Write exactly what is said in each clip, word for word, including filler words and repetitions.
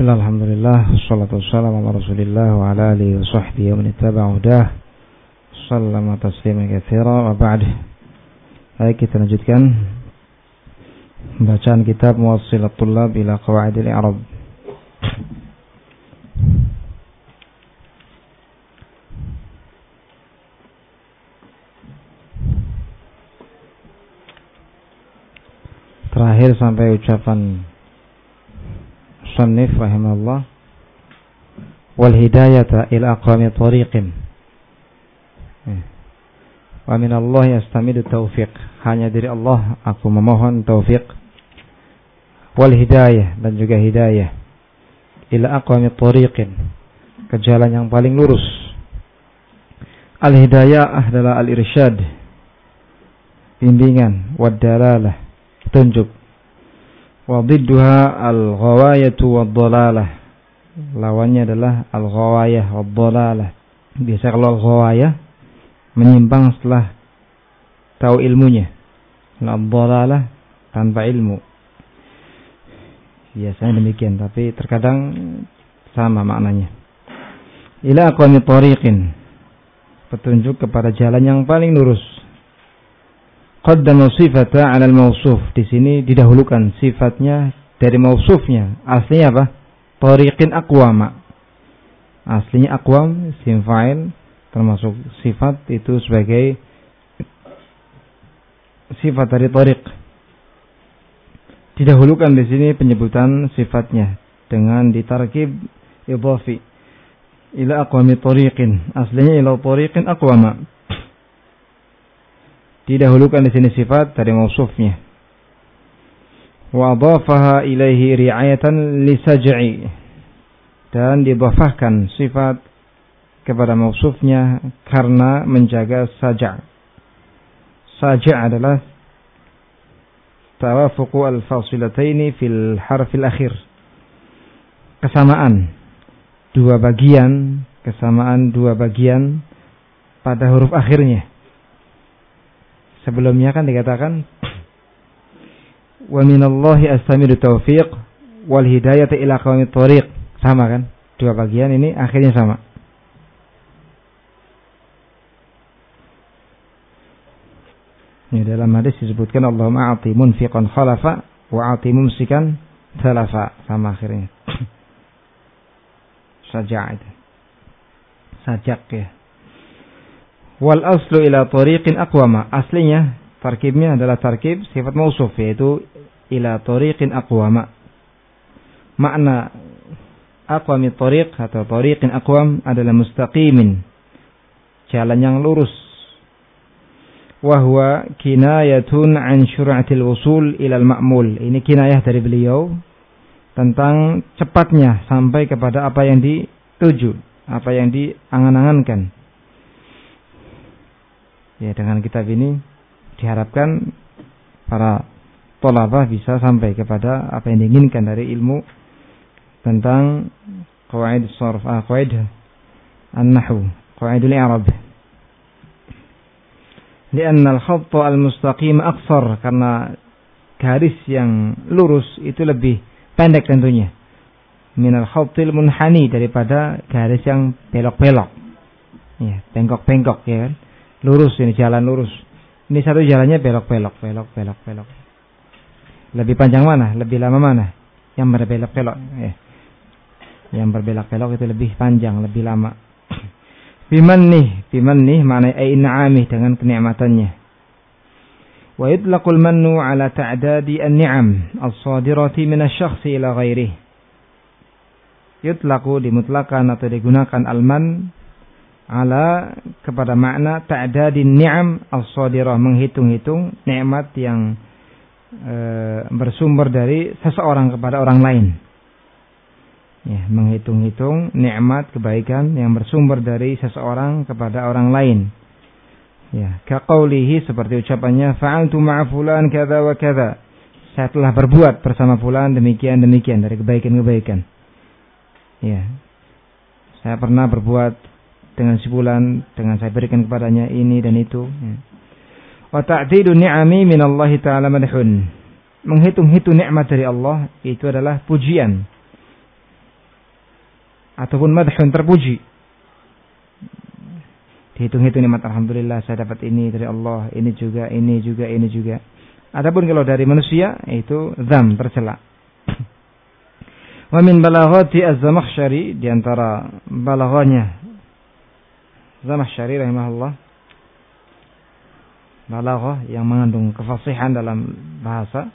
Bismillah, alhamdulillah, wassalatu wassalamu ala rasulillah wa ala alihi wa sahbihi wa man ittaba'a hudah sallama tasliman katsira wa ba'd. Baik, kita lanjutkan bacaan kitab Muwassilat Thullab ila Qawaidil I'rab. Terakhir sampai ucapan Musannif rahimahullah, wal hidayata ila aqwami tariqin wa min Allah yastamidu taufiq. Hanya dari Allah aku memohon taufiq. Wal hidayah, dan juga hidayah ila aqwami tariqin, ke jalan yang paling lurus. Al hidayah adalah al irsyad, bimbingan, wad dalalah, petunjuk. Wa dhidduha al-ghawayatu wad-dhalalah. Lawannya adalah al-ghawayah wad-dhalalah. Biasa kalau al-ghawayah menyimpang setelah tahu ilmunya. Al-dhalalah tanpa ilmu. Biasanya demikian, tapi terkadang sama maknanya. Ila aqwami tariqin, petunjuk kepada jalan yang paling lurus. Qaddama sifata 'ala al-mawsuf. Di sini didahulukan sifatnya dari mausufnya. Aslinya apa? Tariqin aqwama. Aslinya aqwam, isim fa'il, termasuk sifat itu sebagai sifat dari tariq. Didahulukan di sini penyebutan sifatnya dengan ditarkib idhafi ila aqwami tariqin. Aslinya ila tariqin aqwama. Didahulukan di sini sifat dari mausufnya. Wa adhafaha ilaihi ri'ayatan li saj'i, dan didhafahkan sifat kepada mausufnya karena menjaga saja'. Saja' adalah tawafuqu al-fasilataini fil harfil akhir. Kesamaan dua bagian, kesamaan dua bagian pada huruf akhirnya. Sebelumnya kan dikatakan wa minallahi astamidu taufiq wal hidayata ila aqwamit thariq. Sama kan? Dua bagian ini akhirnya sama. Ini dalam hadis disebutkan Allahumma a'ti munfiqan khalafa wa a'ti mumsikan talafa. Sama akhirnya. Sajak itu. Sajak ya. Wal aslu ila tariqin aqwama. Aslinya tarkibnya adalah tarkib sifat mausuf, yaitu ila tariqin aqwama. Makna aqwami tariq atau tariqin aqwam adalah mustaqimin, jalan yang lurus. Wa huwa kinayatun an syur'atil wusul ila al-ma'mul. Ini kinayah dari beliau tentang cepatnya sampai kepada apa yang dituju, apa yang diangan-angankan. Ya, dengan kitab ini diharapkan para thalabah bisa sampai kepada apa yang diinginkan dari ilmu tentang qawaid as-sarf, ah, qawaid an-nahwu, qawaidul i'rab. Lianna al-khatt al-mustaqim aqsar, karena garis yang lurus itu lebih pendek tentunya. Min al-khattil munhani, daripada garis yang belok-belok. Ya, bengkok-bengkok ya kan. Lurus, ini jalan lurus. Ini satu jalannya belok-belok, belok-belok, belok. Lebih panjang mana? Lebih lama mana? Yang berbelok-belok. Eh. Yang berbelok-belok itu lebih panjang, lebih lama. Bimannih, bimannih maknanya ay na'amih, dengan kenikmatannya. Wa yutlaqul mannu ala ta'dadi an-ni'am as-sadirati min asy-syakhsi ila ghairihi. Yutlaqu, dimutlakan atau digunakan al-man ala kepada makna ta'dadin ni'am as-sadirah, menghitung-hitung nikmat yang e, bersumber dari seseorang kepada orang lain. Ya, menghitung-hitung nikmat kebaikan yang bersumber dari seseorang kepada orang lain. Ya, ka qaulihi, seperti ucapannya, fa'altu ma'a fulan kadza wa kadza. Saya telah berbuat bersama fulan demikian demikian dari kebaikan-kebaikan. Ya. Saya pernah berbuat dengan si fulan, dengan saya berikan kepadanya ini dan itu. Wa ta'didu ni'ami minallahi ta'ala madhun. Menghitung-hitung nikmat dari Allah itu adalah pujian. ataupun madhun, terpuji. Dihitung-hitung nikmat, alhamdulillah saya dapat ini dari Allah, ini juga, ini juga, ini juga. Adapun kalau dari manusia itu dzam, tercela. Wa min balaghati az-Zamakhsyari, di antara balaghanya Zamakhsyari rahimahullah, balaghah yang mengandung kefasihan dalam bahasa.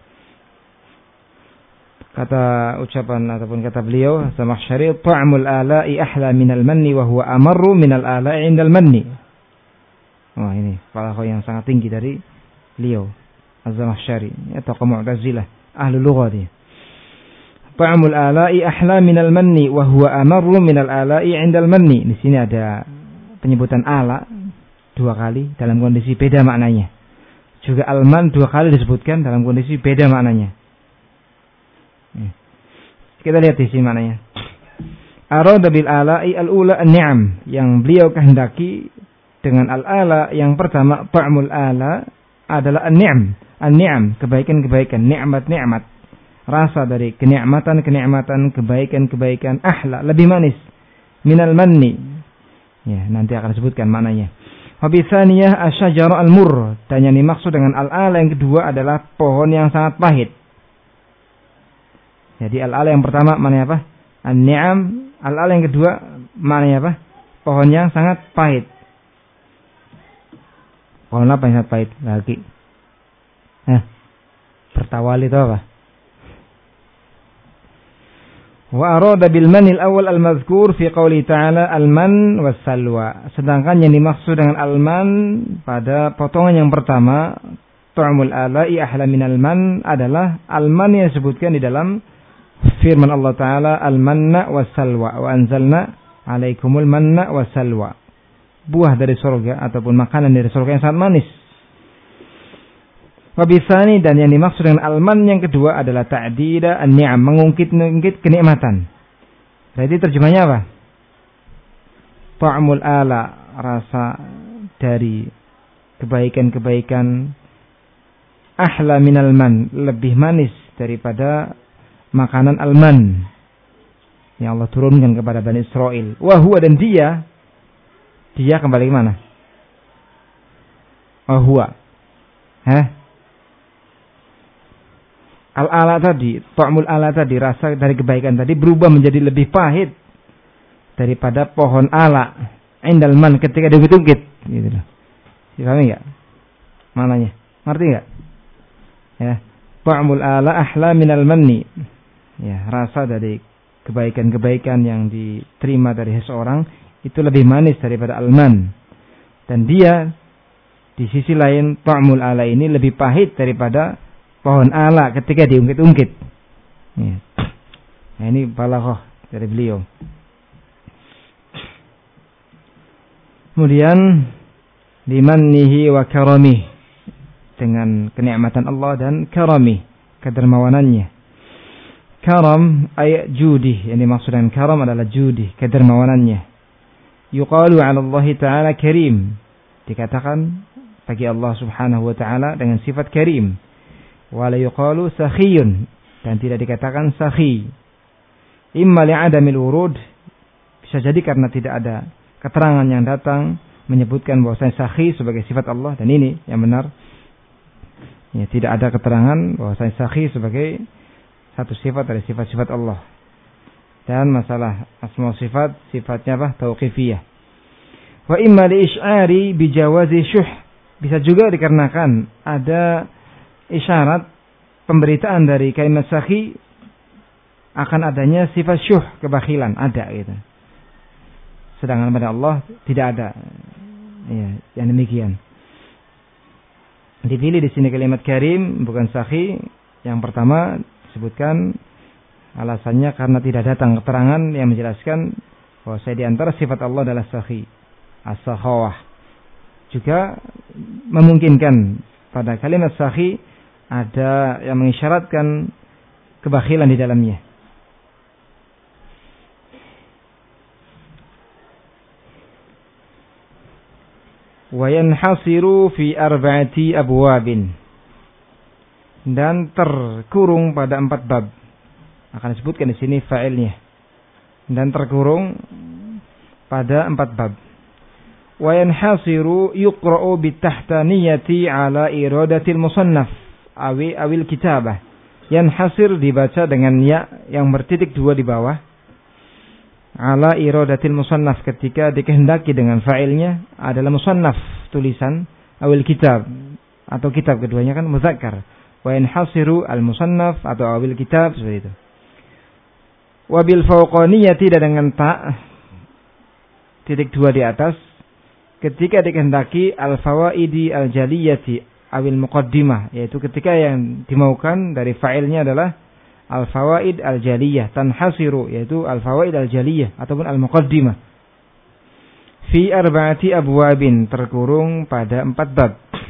Kata ucapan ataupun kata beliau Zamakhsyari, ta'mul ala'i ahla minal manni wa huwa amarru minal ala'i indal manni. Wah, ini balaghah yang sangat tinggi dari beliau Az-Zamakhsyari, atau kaum Mu'tazilah, ahli lughah dia. Ta'mul ala'i ahla minal manni wa huwa amarru minal ala'i indal manni. Di sini ada penyebutan ala dua kali dalam kondisi beda maknanya. Juga alman dua kali disebutkan dalam kondisi beda maknanya. Kita lihat di sini maknanya. Arada bil ala'i al-ula an-ni'am, yang beliau kehendaki dengan al-ala yang pertama, ta'mul ala adalah an-ni'am, an-ni'am, kebaikan-kebaikan, nikmat-nikmat, rasa dari kenikmatan-kenikmatan, kebaikan-kebaikan, ahla, lebih manis, minal manni. Ya, nanti akan disebutkan maknanya. Wa bi tsaniyah asy-syajar al-murr, dan yang dimaksud dengan al-ala yang kedua adalah pohon yang sangat pahit. Jadi al-ala yang pertama maknanya apa? An-ni'am. Al-ala yang kedua maknanya apa? Pohon yang sangat pahit. Pohon apa yang sangat pahit? Lagi. Nah, bertawali itu apa? Wa arada bil manil awal al-mazkur fi qouli ta'ala al-man was salwa. Sedangkan yang dimaksud dengan al-man pada potongan yang pertama, tu'mul ala'i ahla minal man, adalah al-man yang disebutkan di dalam firman Allah Ta'ala, al-manna was salwa wa anzalna alaikumul manna was salwa. Buah dari surga ataupun makanan dari surga yang sangat manis. Wabisani, dan yang dimaksud dengan al-man yang kedua adalah ta'dida an-ni'am, mengungkit-ungkit kenikmatan. Jadi terjemahnya apa? Ta'mul ala, rasa dari kebaikan-kebaikan, ahla minal man, lebih manis daripada makanan al-man yang Allah turunkan kepada Bani Israel. Wa huwa, dan dia dia kembali ke mana? Wa huwa. Hah? Al-ala tadi, ta'mul ala tadi, rasa dari kebaikan tadi berubah menjadi lebih pahit daripada pohon ala indal man, ketika diungkit-ungkit, gitu loh. Dipahami enggak? Mananya? Ngerti enggak? Ya, ta'mul ala ahla minal manni. Ya, rasa dari kebaikan-kebaikan yang diterima dari seseorang itu lebih manis daripada al-man. Dan dia di sisi lain, ta'mul ala ini lebih pahit daripada pohon ala ketika diungkit-ungkit. Ya. Nah, ini balaghah dari beliau. Kemudian limannihi wa karamih, dengan kenikmatan Allah dan karamih, kedermawanannya. Karam ayat judi, yang dimaksud dengan karam adalah judi, kedermawanannya. Yuqalu 'ala Allah Ta'ala karim, dikatakan bagi Allah Subhanahu wa Ta'ala dengan sifat karim. Wala yuqalu sakhiyun, dan tidak dikatakan sakhi. Imma li'adamil wurud, bisa jadi karena tidak ada keterangan yang datang menyebutkan bahwasanya sakhi sebagai sifat Allah, dan ini yang benar. Ya, tidak ada keterangan bahwasanya sakhi sebagai satu sifat dari sifat-sifat Allah. Dan masalah asma sifat, sifatnya apa? Tauqifiyah. Wa imma li'ish'ari bijawazi syuh, bisa juga dikarenakan ada isyarat pemberitaan dari kalimat sakhi akan adanya sifat syuh, kebakhilan, ada gitu. Sedangkan pada Allah tidak ada. Ya, yang demikian. Dipilih di sini kalimat karim bukan sakhi. Yang pertama disebutkan alasannya karena tidak datang keterangan yang menjelaskan bahwa saya di antara sifat Allah adalah sakhi, as-sakhawah. Juga memungkinkan pada kalimat sakhi ada yang mengisyaratkan kebakhilan di dalamnya. Wa yanhasiru fi arba'ati abwabin, dan terkurung pada empat bab. Akan disebutkan di sini fa'ilnya. dan terkurung pada empat bab. Wa yanhasiru yuqra'u bitahtaniyati ala iradatil musannaf awi awil kitabah. Yanhasir dibaca dengan ya yang bertitik dua di bawah. Ala iradatil musannaf ketika dikehendaki dengan fa'ilnya adalah musannaf tulisan awil kitab atau kitab, keduanya kan muzakkar. Wa yanhasiru al musannaf atau awil kitab seperti itu. Wabil fauqaniyati dengan ta titik dua di atas ketika dikehendaki al fawaidi al jaliyati awil muqaddimah, yaitu ketika yang dimaukan dari fa'ilnya adalah al fawaid al jaliyah, tanhasiru yaitu al fawaid al jaliyah ataupun al muqaddimah fi arba'ati abwabin, terkurung pada empat bab.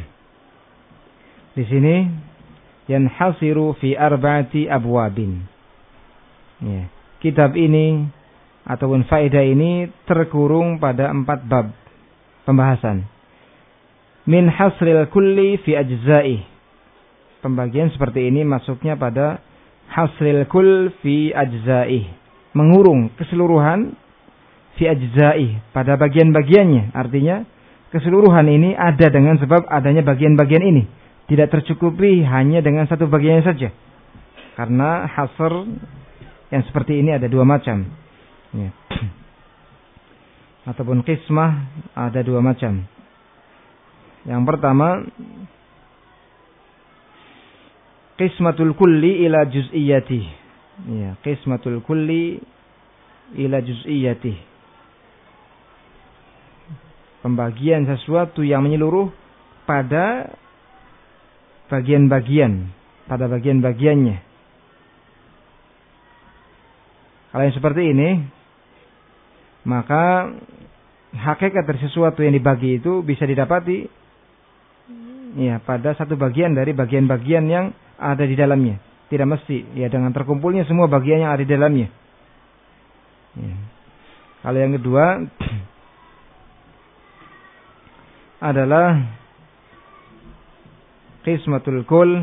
Di sini yanhasiru fi arba'ati abwabin, ya. Kitab ini ataupun faedah ini terkurung pada empat bab pembahasan. Min hasril kulli fi ajza'i. Pembagian seperti ini masuknya pada hasril kull fi ajza'i. Mengurung keseluruhan fi ajza'i pada bagian-bagiannya. Artinya keseluruhan ini ada dengan sebab adanya bagian-bagian ini. Tidak tercukupi hanya dengan satu bagian saja. Karena hasr yang seperti ini ada dua macam, ya. Ataupun qismah ada dua macam. Yang pertama, qismatul kulli ila juz'iyati, ya, qismatul kulli ila juz'iyati, pembagian sesuatu yang menyeluruh pada bagian-bagian, pada bagian-bagiannya. Kalau yang seperti ini, maka hakikat dari sesuatu yang dibagi itu bisa didapati ya pada satu bagian dari bagian-bagian yang ada di dalamnya. Tidak mesti ya dengan terkumpulnya semua bagian yang ada di dalamnya. Ya. Kalau yang kedua adalah qismatul kull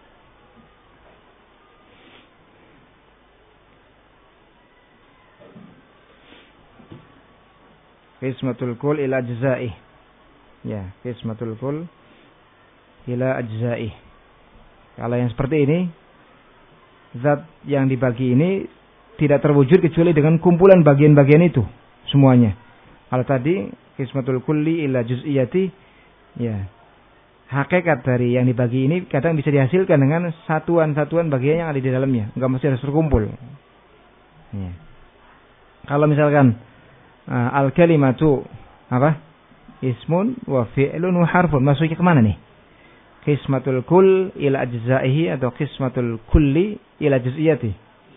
Qismatul kul ila ajza'i. Ya, qismatul kul ila ajza'i. Kalau yang seperti ini, zat yang dibagi ini tidak terwujud kecuali dengan kumpulan bagian-bagian itu semuanya. Kalau tadi qismatul kulli ila juz'iyati, ya. Hakikat dari yang dibagi ini kadang bisa dihasilkan dengan satuan-satuan bagian yang ada di dalamnya, enggak mesti harus terkumpul. Ya. Kalau misalkan Uh, al-kalimatu apa? Ismun wa fi'lun wa harfun. Masuknya kemana nih? Qismatul kull ila ajza'ihi atau qismatul kulli ila juz'iyati?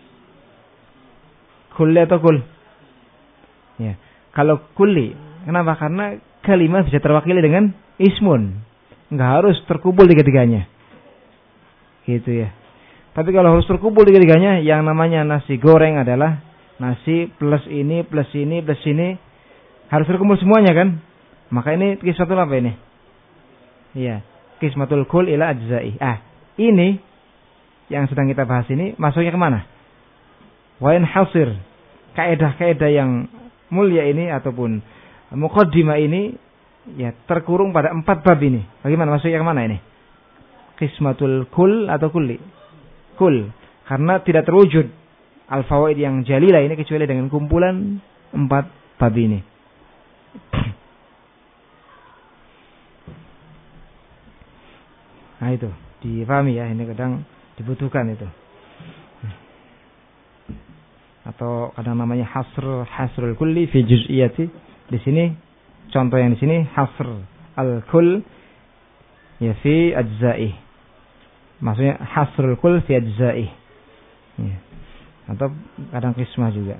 Kulli atau kull? Ya. Kalau kulli, kenapa? Karena kalimat bisa terwakili dengan ismun. Enggak harus terkumpul tiga-tiganya. Gitu ya. Tapi kalau harus terkumpul tiga-tiganya, yang namanya nasi goreng adalah nasi plus ini, plus ini, plus ini. Harus terkumpul semuanya kan? Maka ini qismatul apa ini? Iya. Qismatul kull ila ajza'i. Ah, ini yang sedang kita bahas ini masuknya kemana? Wa yanhasir. Kaedah-kaedah yang mulia ini ataupun muqaddimah ini ya terkurung pada empat bab ini. Bagaimana masuknya kemana ini? Qismatul kull atau kulli? Kull. Karena tidak terwujud al-fawaid yang jalilah ini kecuali dengan kumpulan empat bab ini. Nah itu, difahami ya, ini kadang dibutuhkan itu. Atau kadang namanya hasr, hasrul kulli fi juz'iyati. Di sini contoh yang di sini hasr al-kull ya fi ajza'i. Maksudnya hasrul kull fi ajza'i. Ya. Atau kadang qismah juga.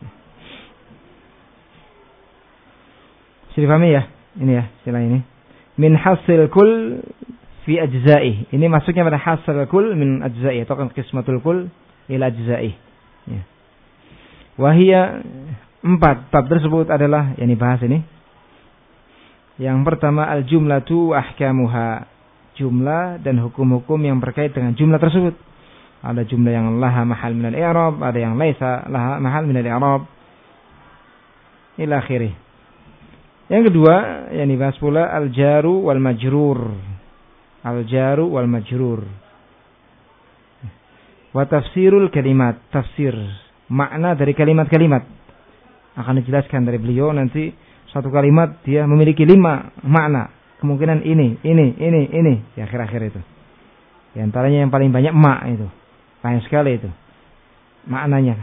Sudah dipahami ya? Ini ya, istilah ini. Min hasil kull fi ajza'i. Ini masuknya pada hasil kull min ajza'i atau kan qismatul kull ila ajza'i. Ya. Wahia empat bab tersebut adalah yang dibahas ini. Yang pertama al-jumlatu ahkamuha. Jumlah dan hukum-hukum yang berkait dengan jumlah tersebut. Ada jumlah yang laha mahal minal i'rab, ada yang laisa laha mahal minal i'rab. ila akhirih. Yang kedua yang dibahas pula al-jaru wal majrur. Al-jaru wal majrur. Wa tafsirul kalimat, tafsir makna dari kalimat-kalimat. Akan dijelaskan dari beliau nanti satu kalimat dia memiliki lima makna. Kemungkinan ini, ini, ini, ini di akhir-akhir itu. Di antaranya yang paling banyak ma itu. Banyak sekali itu maknanya.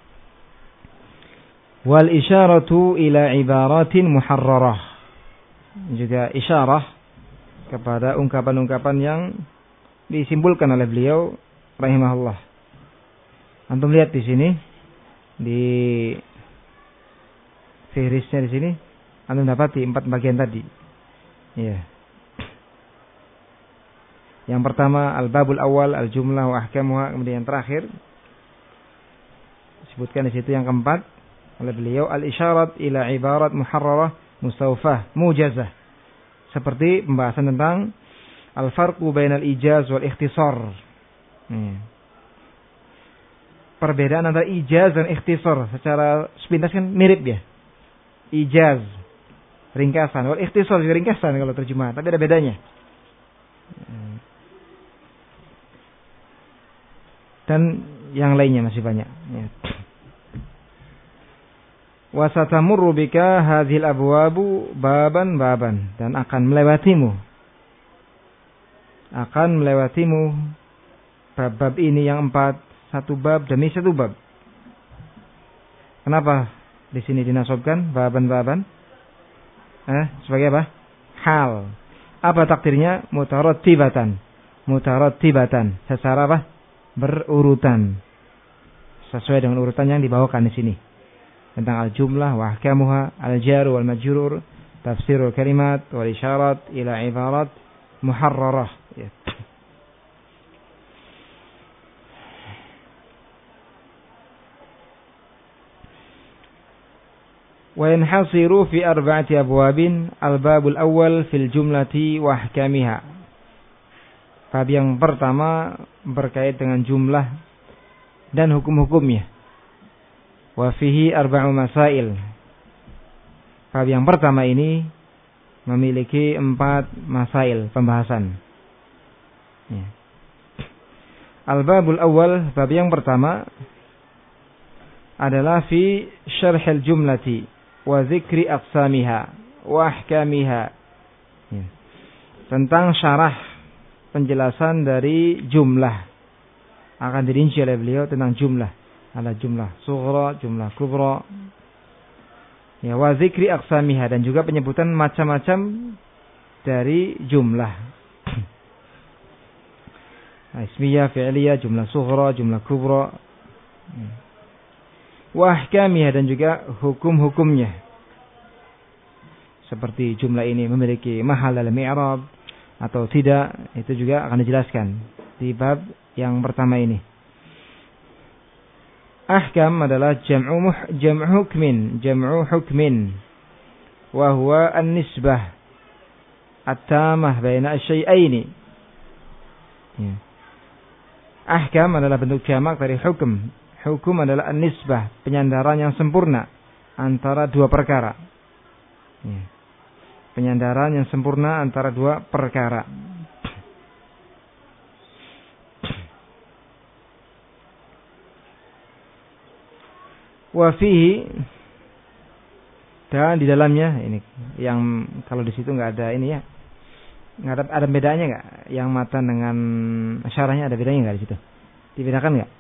Wal isyaratu ila ibaratin muharrarah. Juga isyarah kepada ungkapan-ungkapan yang disimpulkan oleh beliau rahimahullah. Antum lihat di sini di fihrisnya di sini antum dapati empat bagian tadi. Ya. Yang pertama al-babul awal al-jumlah wa ahkamuha, kemudian yang terakhir disebutkan di situ yang keempat oleh beliau al-isyarat ila ibarat muharrarah mustawfah mujazah. Seperti pembahasan tentang al-farqu bainal ijaz wal ikhtisar. Hmm. Perbedaan antara ijaz dan ikhtisar secara sepintas kan mirip ya. Ijaz ringkasan, wal ikhtisar juga ringkasan kalau terjemahan, tapi ada bedanya. Hmm. Dan yang lainnya masih banyak. Ya. Wa satamurru bika hadhil abwabu baban baban, dan akan melewatimu akan melewatimu bab-bab ini yang empat, satu bab demi satu bab. Kenapa di sini dinasobkan baban-baban? Eh, sebagai apa? Hal. Apa takdirnya? Mutarattibatan. Mutarattibatan. Secara apa? Berurutan. Sesuai dengan urutan yang dibawakan di sini. Tentang al-jumlah wa ahkamuha, al-jaru wal majrur, tafsirul kalimat wal isyarat ila ibarat muharrarah. Ya. Wa yanhasiru fi arba'ati abwabin, al-babul awal fil jumlati wa ahkamiha. Bab yang pertama berkait dengan jumlah dan hukum-hukumnya. Wa fihi arba'u masail. Bab yang pertama ini memiliki empat masail pembahasan. Ya. Al-babul awal, bab yang pertama adalah fi syarhil jumlati wa zikri aqsamiha wa ahkamiha. Ya. Tentang syarah penjelasan dari jumlah. Akan dirinci oleh beliau tentang jumlah. Ada jumlah sughra, jumlah kubra. Ya, wa zikri aqsamiha, dan juga penyebutan macam-macam dari jumlah. Ismiyah, fi'liyah, jumlah sughra, jumlah kubra. Wa ahkamiha, dan juga hukum-hukumnya. Seperti jumlah ini memiliki mahal dalam i'rab atau tidak, itu juga akan dijelaskan di bab yang pertama ini. Ahkam adalah jam'u muh, jam'u hukmin, jam'u hukmin, wa huwa an-nisbah at-tamah baina asy-syai'aini. Ya. Ahkam adalah bentuk jamak dari hukum. Hukum adalah an-nisbah, penyandaran yang sempurna antara dua perkara. Ya. Penyandaran yang sempurna antara dua perkara. Wa fihi, dan di dalamnya ini yang kalau di situ nggak ada ini ya, nggak ada, ada bedanya nggak? Yang matan dengan syarahnya ada bedanya nggak di situ? Dibedakan nggak?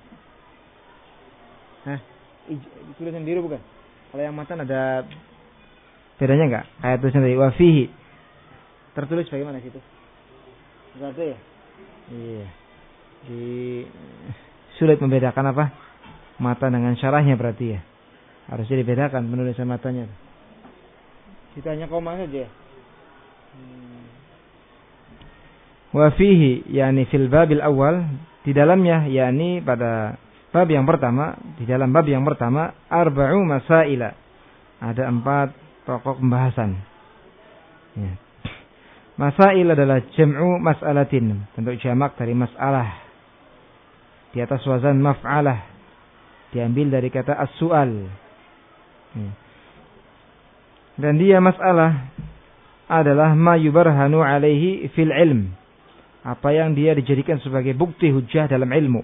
Hah? Tulisan biru bukan? Kalau yang matan ada bedanya nggak? Kayak tulisan dari wa fihi tertulis bagaimana situ? Satu ya? Iya. Di sulit membedakan apa? Mata dengan syarahnya berarti ya. Harusnya dibedakan penulisan matanya. Kita hanya koma saja. Hmm. Wa fihi, yakni fil babil awal, di dalamnya, yakni pada bab yang pertama, di dalam bab yang pertama, arba'u masaila. Ada empat pokok pembahasan. Ya. Masail adalah jam'u mas'alatin, bentuk jamak dari mas'alah. Di atas wazan maf'alah. Diambil dari kata as-su'al. Dan dia masalah adalah ma yubarhanu alaihi fil ilm, apa yang dia dijadikan sebagai bukti hujjah dalam ilmu.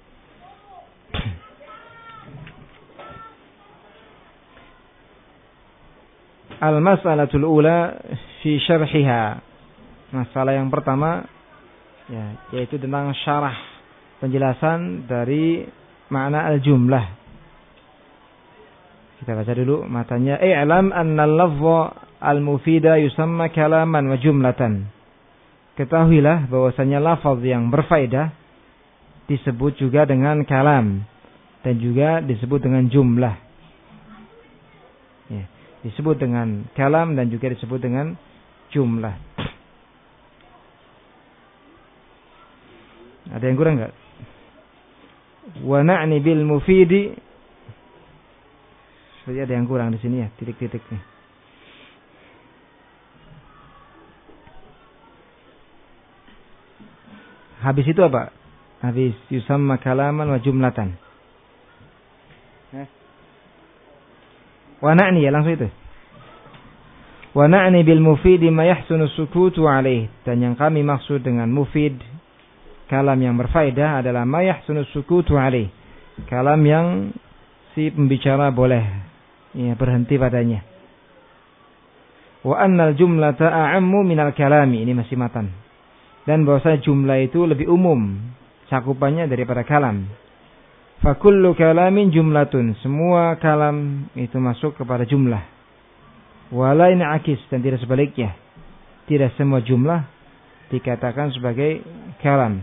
Al-mas'alatul ula fi syarhiha. Masalah yang pertama ya, yaitu tentang syarah, penjelasan dari makna al-jumlah. Kita baca dulu matanya. I'lam anna al-lafza al-mufida yusamma kalaman wa jumlatan. Ketahuilah bahwasanya lafaz yang berfaedah disebut juga dengan kalam dan juga disebut dengan jumlah. Ya, disebut dengan kalam dan juga disebut dengan jumlah. Ada yang kurang enggak? Wa na'ni bil mufidi. Seperti ada yang kurang di sini ya, titik-titik nih. Habis itu apa? Habis yusamma kalaman wa jumlatan. Wa na'ni ya, langsung itu. Wa na'ni bil mufidi ma yahsunu sukutu alaih. Dan yang kami maksud dengan mufid, kalam yang berfaedah, adalah ma yahsunu sukutu alaih, kalam yang si pembicara boleh ya, berhenti padanya. Wa annal jumlata a'ammu minal kalami. Ini masih matan. Dan bahwasanya jumlah itu lebih umum cakupannya daripada kalam. Fa kullu kalamin jumlatun. Semua kalam itu masuk kepada jumlah. Wala in'akis, dan tidak sebaliknya. Tidak semua jumlah dikatakan sebagai kalam.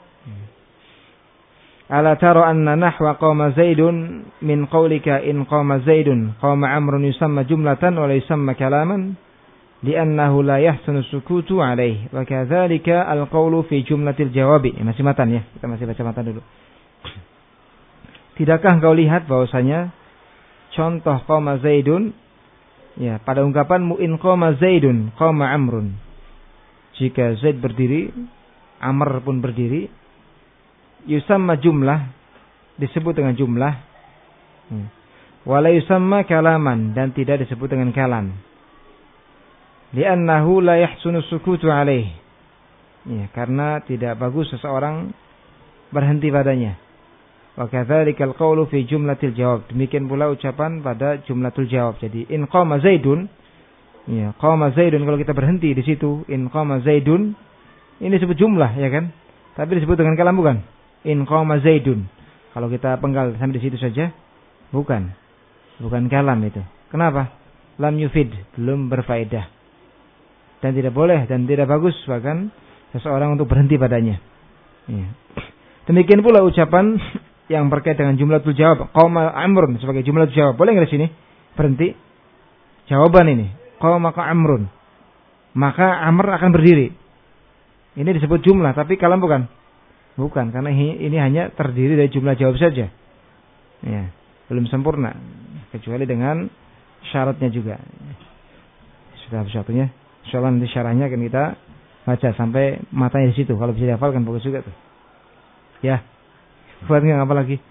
Ala tara anna nahwa qama zaidun min qawlika in qama zaidun qama amrun yusamma jumlatan wa la yusamma kalaman li'annahu la yahsunu sukutu alaih wa kadzalika al-qawlu fi jumlatil jawabi. Masih matan ya, kita masih baca matan dulu. Tidakkah engkau lihat bahwasanya contoh qama zaidun ya, pada ungkapan mu in qama zaidun qama amrun, jika Zaid berdiri Amr pun berdiri, yusamma jumlah, disebut dengan jumlah, hmm. wala yusamma kalaman, dan tidak disebut dengan kalam. Li'annahu la yahsunu sukutu alaih. Ya, karena tidak bagus seseorang berhenti padanya. Wa kadzalikal qawlu fi jumlatil jawab. Demikian pula ucapan pada jumlatul jawab. Jadi in qama zaidun, ya, qama zaidun, kalau kita berhenti di situ, in qama zaidun, ini disebut jumlah ya kan? Tapi disebut dengan kalam bukan? In qama zaidun. Kalau kita penggal sampai di situ saja, bukan. Bukan kalam itu. Kenapa? Lam yufid, belum berfaedah. Dan tidak boleh dan tidak bagus bahkan seseorang untuk berhenti padanya. Ya. Demikian pula ucapan yang berkait dengan jumlatul jawab. Qama amrun sebagai jumlatul jawab. Boleh enggak di sini berhenti? Jawaban ini. Qama ka amrun. Maka Amr akan berdiri. Ini disebut jumlah, tapi kalam bukan? Bukan, karena ini hanya terdiri dari jumlah jawab saja. Ya, belum sempurna kecuali dengan syaratnya juga. Sudah habis waktunya. Insyaallah nanti syarahnya akan kita baca sampai matanya di situ. Kalau bisa dihafalkan bagus juga tuh. Ya. Buat enggak apa lagi?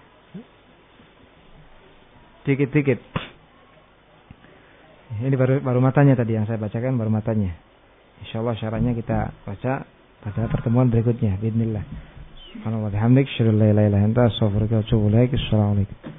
Dikit-dikit. Ini baru baru matanya tadi yang saya bacakan, baru matanya. Insyaallah syarahnya kita baca pada pertemuan berikutnya. Bismillah. Subhanallah wa bihamdik, asyhadu an la ilaha illa anta, astaghfiruka wa atubu ilaik. Assalamualaikum.